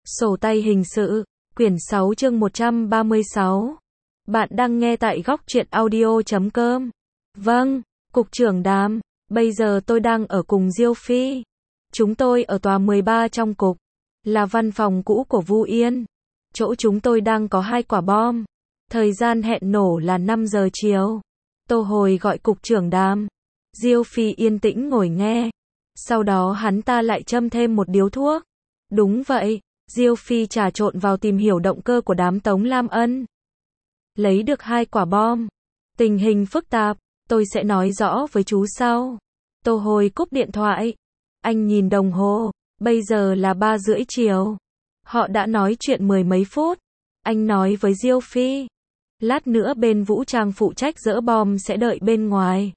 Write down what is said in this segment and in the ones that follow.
Sổ tay hình sự, quyển 6 chương 136. Bạn đang nghe tại góc truyện audio.com. Vâng, Cục trưởng Đàm, bây giờ tôi đang ở cùng Diêu Phi. Chúng tôi ở tòa 13 trong cục, là văn phòng cũ của Vu Yên. Chỗ chúng tôi đang có 2 quả bom. Thời gian hẹn nổ là 5 giờ chiều. Tô Hồi gọi Cục trưởng Đàm. Diêu Phi yên tĩnh ngồi nghe. Sau đó hắn ta lại châm thêm một điếu thuốc. Đúng vậy. Diêu Phi trà trộn vào tìm hiểu động cơ của đám Tống Lam Ân. Lấy được 2 quả bom. Tình hình phức tạp, tôi sẽ nói rõ với chú sau. Tô Hồi cúp điện thoại. Anh nhìn đồng hồ, bây giờ là 3 rưỡi chiều. Họ đã nói chuyện 10 mấy phút. Anh nói với Diêu Phi. Lát nữa bên vũ trang phụ trách dỡ bom sẽ đợi bên ngoài.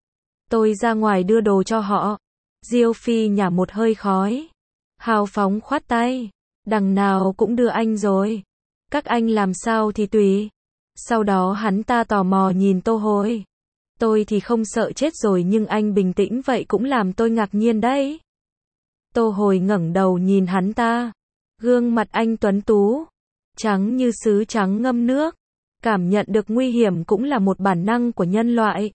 Tôi ra ngoài đưa đồ cho họ. Diêu Phi nhả một hơi khói. Hào phóng khoát tay. Đằng nào cũng đưa anh rồi. Các anh làm sao thì tùy. Sau đó hắn ta tò mò nhìn Tô Hồi. Tôi thì không sợ chết rồi nhưng anh bình tĩnh vậy cũng làm tôi ngạc nhiên đấy. Tô Hồi ngẩng đầu nhìn hắn ta. Gương mặt anh tuấn tú. Trắng như sứ trắng ngâm nước. Cảm nhận được nguy hiểm cũng là một bản năng của nhân loại.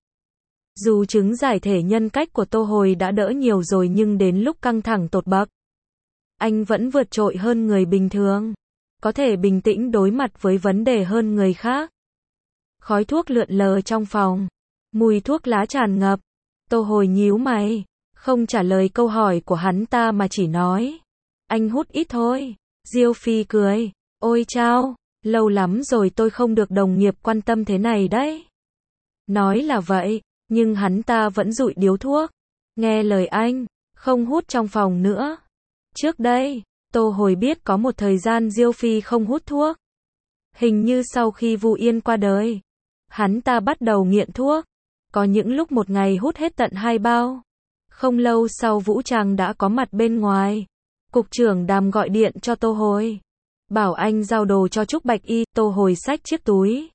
Dù chứng giải thể nhân cách của Tô Hồi đã đỡ nhiều rồi nhưng đến lúc căng thẳng tột bậc. Anh vẫn vượt trội hơn người bình thường. Có thể bình tĩnh đối mặt với vấn đề hơn người khác. Khói thuốc lượn lờ trong phòng. Mùi thuốc lá tràn ngập. Tô Hồi nhíu mày. Không trả lời câu hỏi của hắn ta mà chỉ nói. Anh hút ít thôi. Diêu Phi cười. Ôi chao, lâu lắm rồi tôi không được đồng nghiệp quan tâm thế này đấy. Nói là vậy, nhưng hắn ta vẫn dụi điếu thuốc. Nghe lời anh, không hút trong phòng nữa. Trước đây, Tô Hồi biết có một thời gian Diêu Phi không hút thuốc. Hình như sau khi Vu Yên qua đời, hắn ta bắt đầu nghiện thuốc. Có những lúc một ngày hút hết tận 2 bao. Không lâu sau vũ trang đã có mặt bên ngoài. Cục trưởng Đàm gọi điện cho Tô Hồi. Bảo anh giao đồ cho Trúc Bạch Y. Tô Hồi xách chiếc túi.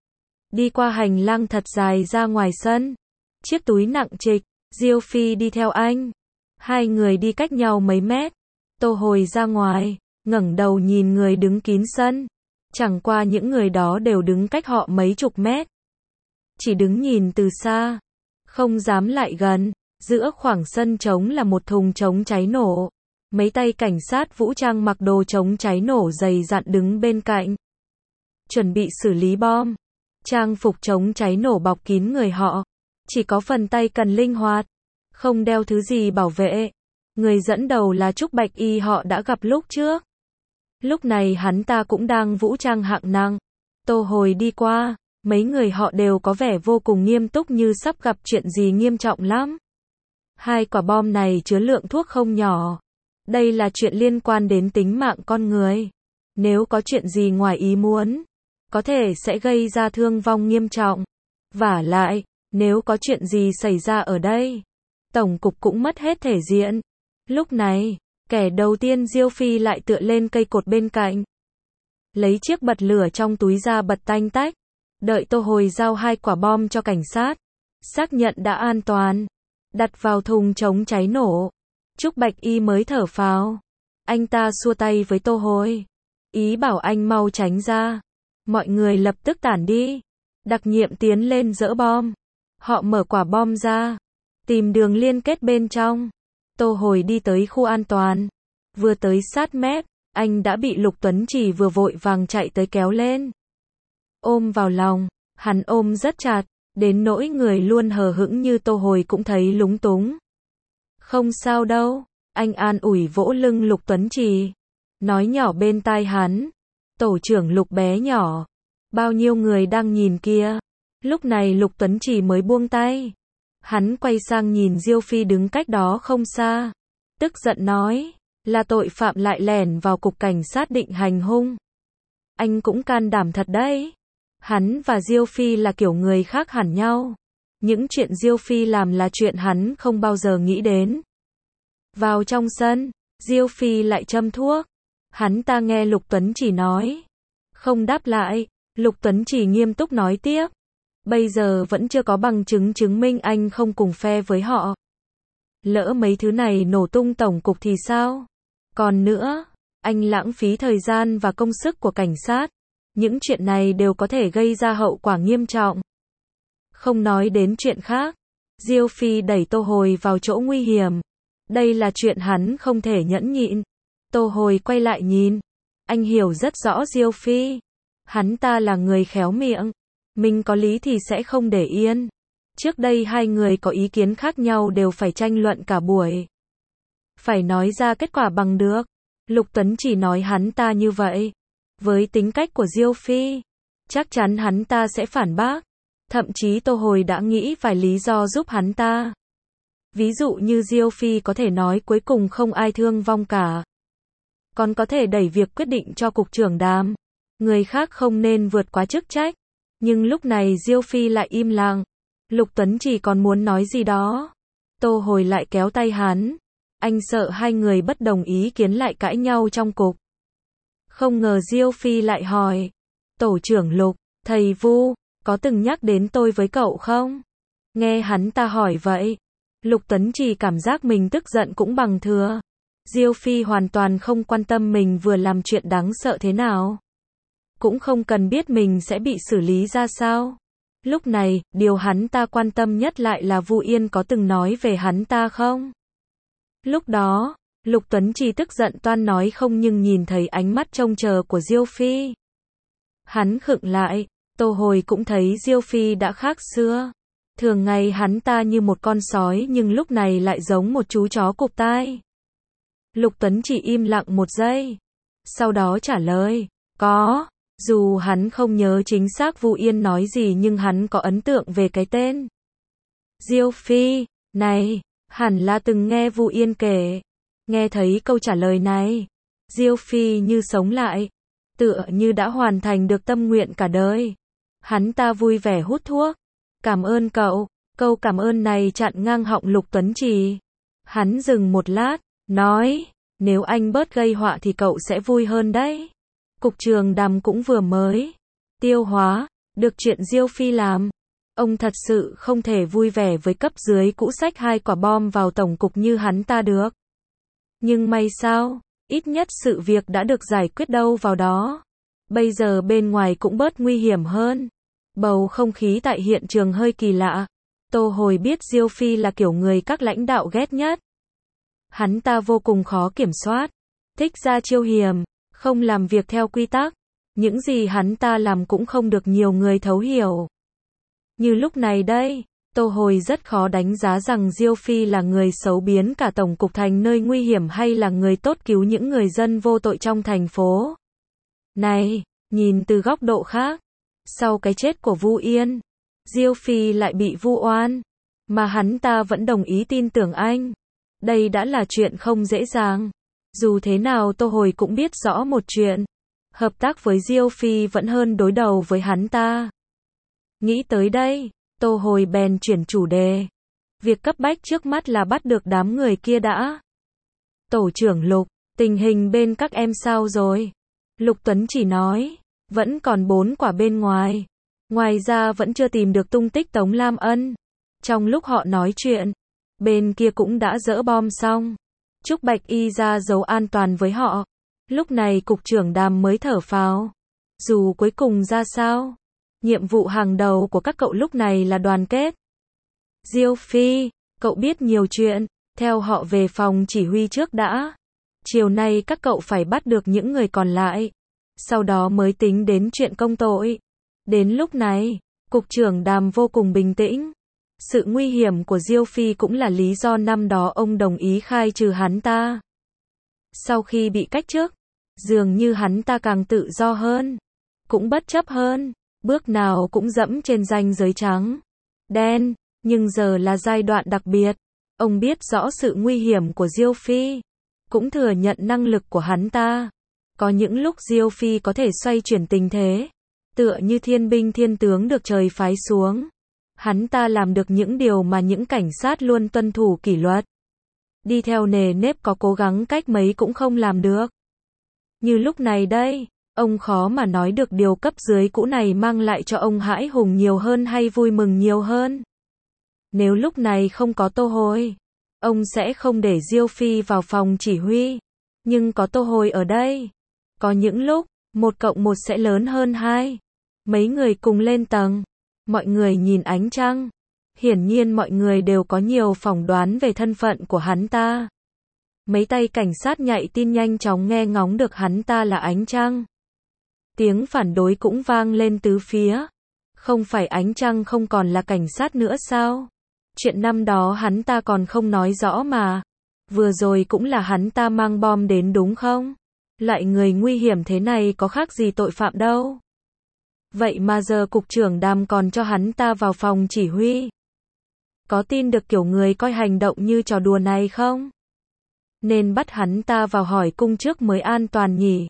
Đi qua hành lang thật dài ra ngoài sân. Chiếc túi nặng trịch. Diêu Phi đi theo anh. Hai người đi cách nhau mấy mét. Tô Hồi ra ngoài, ngẩng đầu nhìn người đứng kín sân. Chẳng qua những người đó đều đứng cách họ mấy chục mét. Chỉ đứng nhìn từ xa, không dám lại gần. Giữa khoảng sân trống là một thùng chống cháy nổ. Mấy tay cảnh sát vũ trang mặc đồ chống cháy nổ dày dặn đứng bên cạnh. Chuẩn bị xử lý bom. Trang phục chống cháy nổ bọc kín người họ. Chỉ có phần tay cần linh hoạt. Không đeo thứ gì bảo vệ. Người dẫn đầu là Trúc Bạch Y họ đã gặp lúc trước. Lúc này hắn ta cũng đang vũ trang hạng nặng. Tô Hồi đi qua, mấy người họ đều có vẻ vô cùng nghiêm túc như sắp gặp chuyện gì nghiêm trọng lắm. 2 quả bom này chứa lượng thuốc không nhỏ. Đây là chuyện liên quan đến tính mạng con người. Nếu có chuyện gì ngoài ý muốn, có thể sẽ gây ra thương vong nghiêm trọng. Vả lại, nếu có chuyện gì xảy ra ở đây, tổng cục cũng mất hết thể diện. Lúc này, kẻ đầu tiên Diêu Phi lại tựa lên cây cột bên cạnh. Lấy chiếc bật lửa trong túi ra bật tanh tách. Đợi Tô Hồi giao 2 quả bom cho cảnh sát. Xác nhận đã an toàn. Đặt vào thùng chống cháy nổ. Trúc Bạch Y mới thở phào. Anh ta xua tay với Tô Hồi. Ý bảo anh mau tránh ra. Mọi người lập tức tản đi. Đặc nhiệm tiến lên dỡ bom. Họ mở quả bom ra. Tìm đường liên kết bên trong. Tô Hồi đi tới khu an toàn. Vừa tới sát mép, anh đã bị Lục Tuấn Chỉ vừa vội vàng chạy tới kéo lên. Ôm vào lòng, hắn ôm rất chặt, đến nỗi người luôn hờ hững như Tô Hồi cũng thấy lúng túng. Không sao đâu, anh an ủi vỗ lưng Lục Tuấn Chỉ. Nói nhỏ bên tai hắn. Tổ trưởng Lục bé nhỏ. Bao nhiêu người đang nhìn kia. Lúc này Lục Tuấn Chỉ mới buông tay. Hắn quay sang nhìn Diêu Phi đứng cách đó không xa. Tức giận nói, là tội phạm lại lẻn vào cục cảnh sát định hành hung. Anh cũng can đảm thật đấy. Hắn và Diêu Phi là kiểu người khác hẳn nhau. Những chuyện Diêu Phi làm là chuyện hắn không bao giờ nghĩ đến. Vào trong sân, Diêu Phi lại châm thuốc. Hắn ta nghe Lục Tuấn Chỉ nói. Không đáp lại, Lục Tuấn Chỉ nghiêm túc nói tiếp. Bây giờ vẫn chưa có bằng chứng chứng minh anh không cùng phe với họ. Lỡ mấy thứ này nổ tung tổng cục thì sao? Còn nữa, anh lãng phí thời gian và công sức của cảnh sát. Những chuyện này đều có thể gây ra hậu quả nghiêm trọng. Không nói đến chuyện khác, Diêu Phi đẩy Tô Hồi vào chỗ nguy hiểm. Đây là chuyện hắn không thể nhẫn nhịn. Tô Hồi quay lại nhìn. Anh hiểu rất rõ Diêu Phi. Hắn ta là người khéo miệng. Mình có lý thì sẽ không để yên. Trước đây hai người có ý kiến khác nhau đều phải tranh luận cả buổi. Phải nói ra kết quả bằng được. Lục Tuấn chỉ nói hắn ta như vậy. Với tính cách của Diêu Phi, chắc chắn hắn ta sẽ phản bác. Thậm chí Tô Hồi đã nghĩ vài lý do giúp hắn ta. Ví dụ như Diêu Phi có thể nói cuối cùng không ai thương vong cả. Còn có thể đẩy việc quyết định cho cục trưởng Đàm. Người khác không nên vượt quá chức trách. Nhưng lúc này Diêu Phi lại im lặng. Lục Tuấn chỉ còn muốn nói gì đó. Tô Hồi lại kéo tay hắn. Anh sợ hai người bất đồng ý kiến lại cãi nhau trong cục. Không ngờ Diêu Phi lại hỏi. Tổ trưởng Lục, thầy Vu, có từng nhắc đến tôi với cậu không? Nghe hắn ta hỏi vậy. Lục Tuấn chỉ cảm giác mình tức giận cũng bằng thừa. Diêu Phi hoàn toàn không quan tâm mình vừa làm chuyện đáng sợ thế nào. Cũng không cần biết mình sẽ bị xử lý ra sao. Lúc này, điều hắn ta quan tâm nhất lại là Vu Yên có từng nói về hắn ta không? Lúc đó, Lục Tuấn chỉ tức giận toan nói không nhưng nhìn thấy ánh mắt trông chờ của Diêu Phi. Hắn khựng lại, Tô Hồi cũng thấy Diêu Phi đã khác xưa. Thường ngày hắn ta như một con sói nhưng lúc này lại giống một chú chó cụp tai. Lục Tuấn chỉ im lặng một giây. Sau đó trả lời, có. Dù hắn không nhớ chính xác Vu Yên nói gì nhưng hắn có ấn tượng về cái tên. Diêu Phi, này, hẳn là từng nghe Vu Yên kể. Nghe thấy câu trả lời này, Diêu Phi như sống lại, tựa như đã hoàn thành được tâm nguyện cả đời. Hắn ta vui vẻ hút thuốc. Cảm ơn cậu. Câu cảm ơn này chặn ngang họng Lục Tuấn Trì. Hắn dừng một lát, nói, nếu anh bớt gây họa thì cậu sẽ vui hơn đấy. Cục trưởng Đàm cũng vừa mới tiêu hóa được chuyện Diêu Phi làm. Ông thật sự không thể vui vẻ với cấp dưới cũ xách 2 quả bom vào tổng cục như hắn ta được. Nhưng may sao, ít nhất sự việc đã được giải quyết đâu vào đó. Bây giờ bên ngoài cũng bớt nguy hiểm hơn. Bầu không khí tại hiện trường hơi kỳ lạ. Tô Hồi biết Diêu Phi là kiểu người các lãnh đạo ghét nhất. Hắn ta vô cùng khó kiểm soát, thích ra chiêu hiểm, không làm việc theo quy tắc. Những gì hắn ta làm cũng không được nhiều người thấu hiểu. Như lúc này đây, Tô Hồi rất khó đánh giá rằng Diêu Phi là người xấu biến cả tổng cục thành nơi nguy hiểm hay là người tốt cứu những người dân vô tội trong thành phố. Này, nhìn từ góc độ khác, sau cái chết của Vu Yên, Diêu Phi lại bị vu oan, mà hắn ta vẫn đồng ý tin tưởng anh. Đây đã là chuyện không dễ dàng. Dù thế nào Tô Hồi cũng biết rõ một chuyện. Hợp tác với Diêu Phi vẫn hơn đối đầu với hắn ta. Nghĩ tới đây, Tô Hồi bèn chuyển chủ đề. Việc cấp bách trước mắt là bắt được đám người kia đã. Tổ trưởng Lục, tình hình bên các em sao rồi? Lục Tuấn chỉ nói, vẫn còn 4 quả bên ngoài. Ngoài ra vẫn chưa tìm được tung tích Tống Lam Ân. Trong lúc họ nói chuyện, bên kia cũng đã dỡ bom xong. Trúc Bạch Y ra dấu an toàn với họ. Lúc này cục trưởng Đàm mới thở phào. Dù cuối cùng ra sao, nhiệm vụ hàng đầu của các cậu lúc này là đoàn kết. Diêu Phi, cậu biết nhiều chuyện, theo họ về phòng chỉ huy trước đã. Chiều nay các cậu phải bắt được những người còn lại. Sau đó mới tính đến chuyện công tội. Đến lúc này, cục trưởng Đàm vô cùng bình tĩnh. Sự nguy hiểm của Diêu Phi cũng là lý do năm đó ông đồng ý khai trừ hắn ta. Sau khi bị cách chức, dường như hắn ta càng tự do hơn, cũng bất chấp hơn, bước nào cũng dẫm trên ranh giới trắng, đen, nhưng giờ là giai đoạn đặc biệt. Ông biết rõ sự nguy hiểm của Diêu Phi, cũng thừa nhận năng lực của hắn ta. Có những lúc Diêu Phi có thể xoay chuyển tình thế, tựa như thiên binh thiên tướng được trời phái xuống. Hắn ta làm được những điều mà những cảnh sát luôn tuân thủ kỷ luật, đi theo nề nếp, có cố gắng cách mấy cũng không làm được. Như lúc này đây, ông khó mà nói được điều cấp dưới cũ này mang lại cho ông hãi hùng nhiều hơn hay vui mừng nhiều hơn. Nếu lúc này không có Tô Hồi, ông sẽ không để Diêu Phi vào phòng chỉ huy. Nhưng có Tô Hồi ở đây. Có những lúc, 1 cộng 1 sẽ lớn hơn 2. Mấy người cùng lên tầng. Mọi người nhìn ánh trăng. Hiển nhiên mọi người đều có nhiều phỏng đoán về thân phận của hắn ta. Mấy tay cảnh sát nhạy tin nhanh chóng nghe ngóng được hắn ta là ánh trăng. Tiếng phản đối cũng vang lên tứ phía. Không phải ánh trăng không còn là cảnh sát nữa sao? Chuyện năm đó hắn ta còn không nói rõ mà. Vừa rồi cũng là hắn ta mang bom đến đúng không? Lại người nguy hiểm thế này có khác gì tội phạm đâu. Vậy mà giờ cục trưởng Đàm còn cho hắn ta vào phòng chỉ huy. Có tin được kiểu người coi hành động như trò đùa này không? Nên bắt hắn ta vào hỏi cung trước mới an toàn nhỉ.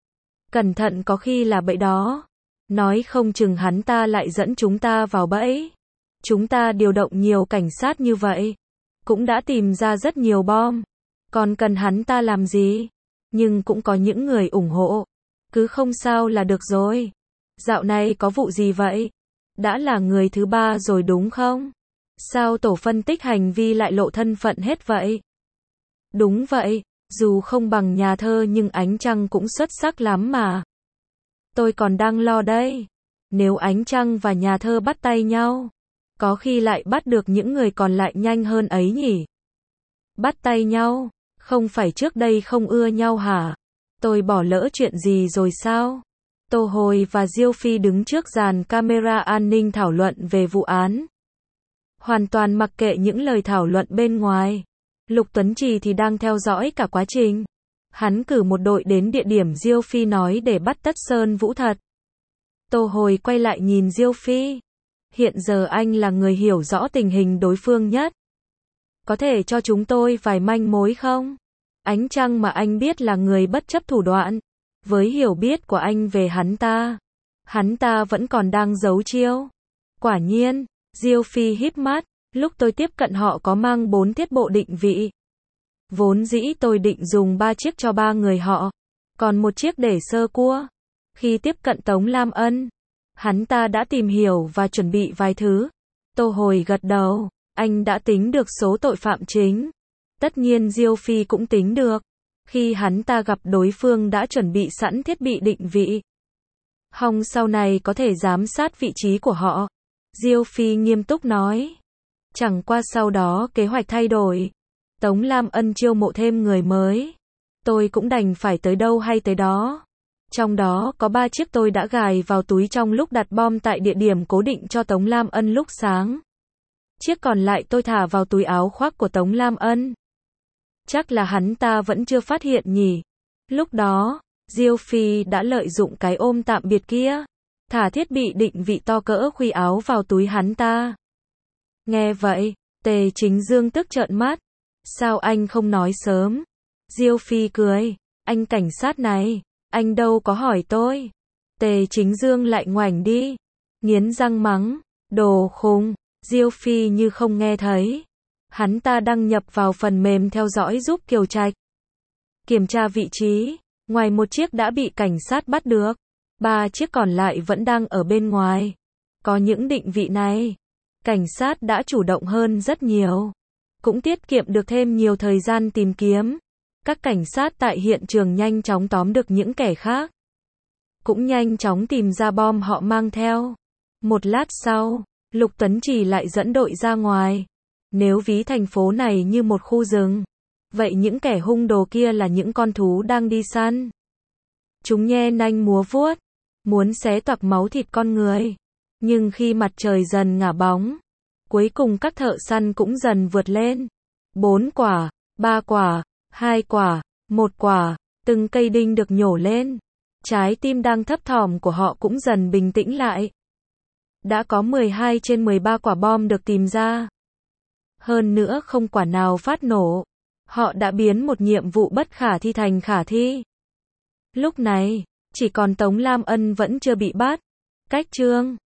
Cẩn thận có khi là bẫy đó. Nói không chừng hắn ta lại dẫn chúng ta vào bẫy. Chúng ta điều động nhiều cảnh sát như vậy. Cũng đã tìm ra rất nhiều bom. Còn cần hắn ta làm gì? Nhưng cũng có những người ủng hộ. Cứ không sao là được rồi. Dạo này có vụ gì vậy? Đã là người thứ 3 rồi đúng không? Sao tổ phân tích hành vi lại lộ thân phận hết vậy? Đúng vậy, dù không bằng nhà thơ nhưng ánh trăng cũng xuất sắc lắm mà. Tôi còn đang lo đây. Nếu ánh trăng và nhà thơ bắt tay nhau, có khi lại bắt được những người còn lại nhanh hơn ấy nhỉ? Bắt tay nhau? Không phải trước đây không ưa nhau hả? Tôi bỏ lỡ chuyện gì rồi sao? Tô Hồi và Diêu Phi đứng trước dàn camera an ninh thảo luận về vụ án. Hoàn toàn mặc kệ những lời thảo luận bên ngoài. Lục Tuấn Trì thì đang theo dõi cả quá trình. Hắn cử một đội đến địa điểm Diêu Phi nói để bắt Tất Sơn Vũ thật. Tô Hồi quay lại nhìn Diêu Phi. Hiện giờ anh là người hiểu rõ tình hình đối phương nhất. Có thể cho chúng tôi vài manh mối không? Ánh trăng mà anh biết là người bất chấp thủ đoạn. Với hiểu biết của anh về hắn ta vẫn còn đang giấu chiêu. Quả nhiên, Diêu Phi híp mắt, lúc tôi tiếp cận họ có mang 4 thiết bộ định vị. Vốn dĩ tôi định dùng 3 chiếc cho 3 người họ, còn 1 chiếc để sơ cua. Khi tiếp cận Tống Lam Ân, hắn ta đã tìm hiểu và chuẩn bị vài thứ. Tô Hồi gật đầu, anh đã tính được số tội phạm chính. Tất nhiên Diêu Phi cũng tính được. Khi hắn ta gặp đối phương đã chuẩn bị sẵn thiết bị định vị. Hòng sau này có thể giám sát vị trí của họ. Diêu Phi nghiêm túc nói. Chẳng qua sau đó kế hoạch thay đổi. Tống Lam Ân chiêu mộ thêm người mới. Tôi cũng đành phải tới đâu hay tới đó. Trong đó có 3 chiếc tôi đã gài vào túi trong lúc đặt bom tại địa điểm cố định cho Tống Lam Ân lúc sáng. Chiếc còn lại tôi thả vào túi áo khoác của Tống Lam Ân. Chắc là hắn ta vẫn chưa phát hiện nhỉ. Lúc đó, Diêu Phi đã lợi dụng cái ôm tạm biệt kia. Thả thiết bị định vị to cỡ khuy áo vào túi hắn ta. Nghe vậy, Tề Chính Dương tức trợn mắt. Sao anh không nói sớm? Diêu Phi cười. Anh cảnh sát này, anh đâu có hỏi tôi. Tề Chính Dương lại ngoảnh đi. Nghiến răng mắng. Đồ khùng. Diêu Phi như không nghe thấy. Hắn ta đăng nhập vào phần mềm theo dõi giúp Kiều Trạch. Kiểm tra vị trí. Ngoài 1 chiếc đã bị cảnh sát bắt được. 3 chiếc còn lại vẫn đang ở bên ngoài. Có những định vị này, cảnh sát đã chủ động hơn rất nhiều. Cũng tiết kiệm được thêm nhiều thời gian tìm kiếm. Các cảnh sát tại hiện trường nhanh chóng tóm được những kẻ khác. Cũng nhanh chóng tìm ra bom họ mang theo. Một lát sau, Lục Tuấn Trì lại dẫn đội ra ngoài. Nếu ví thành phố này như một khu rừng, vậy những kẻ hung đồ kia là những con thú đang đi săn. Chúng nhe nanh múa vuốt, muốn xé toạc máu thịt con người. Nhưng khi mặt trời dần ngả bóng, cuối cùng các thợ săn cũng dần vượt lên. 4 quả, 3 quả, 2 quả, 1 quả, từng cây đinh được nhổ lên. Trái tim đang thấp thỏm của họ cũng dần bình tĩnh lại. Đã có 12 trên 13 quả bom được tìm ra. Hơn nữa không quả nào phát nổ. Họ đã biến một nhiệm vụ bất khả thi thành khả thi. Lúc này, chỉ còn Tống Lam Ân vẫn chưa bị bắt. Cách chương